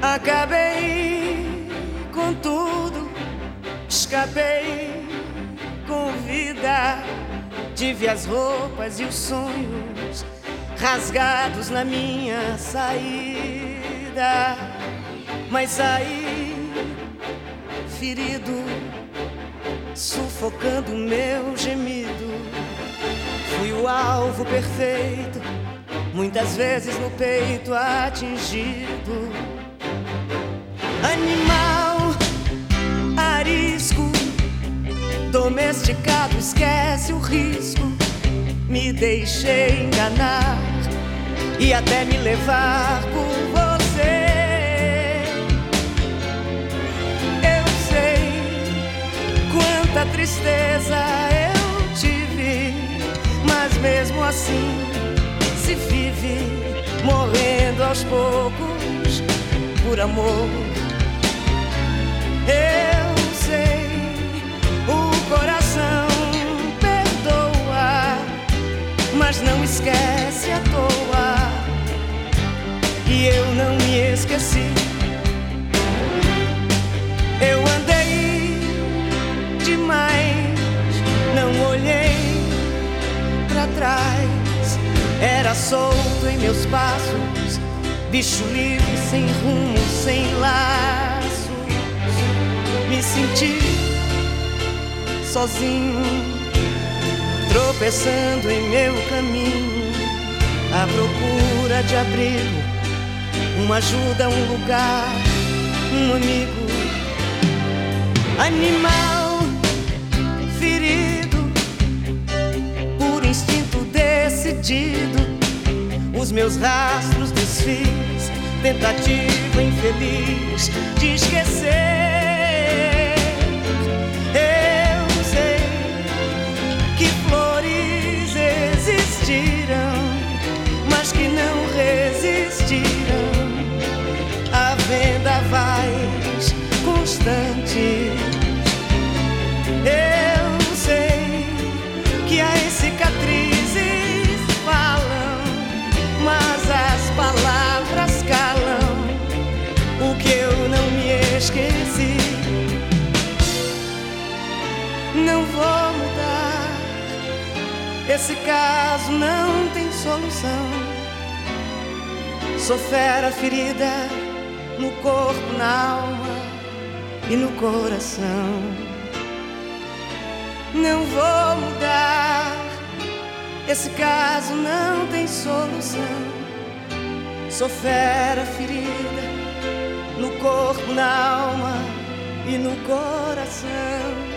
Acabei com tudo, escapei com vida. Tive as roupas e os sonhos rasgados na minha saída, mas saí ferido, sufocando meu gemido. Fui o alvo perfeito, muitas vezes no peito atingido. Animal arisco, domesticado, esquece o risco. Me deixei enganar e até me levar por você. Eu sei quanta tristeza eu tive, mas mesmo assim se vive morrendo aos poucos por amor. Eu sei, o coração perdoa, mas não esquece à toa. E eu não me esqueci. Eu andei demais, não olhei pra trás. Era solto em meus passos, bicho livre, sem rumo, sem laços. Me senti sozinho, tropeçando em meu caminho, à procura de abrigo, uma ajuda, um lugar, um amigo. Animal ferido, por instinto decidido, os meus rastros desfiz, tentativa infeliz de esquecer. Eu sei que flores existiram, mas que não resistiram a vendavais constantes. Eu sei que as cicatrizes falam, mas as palavras calam o que eu não me esqueci. Não vou mudar, esse caso não tem solução. Sou fera ferida no corpo, na alma e no coração. Não vou mudar, esse caso não tem solução. Sou fera ferida no corpo, na alma e no coração.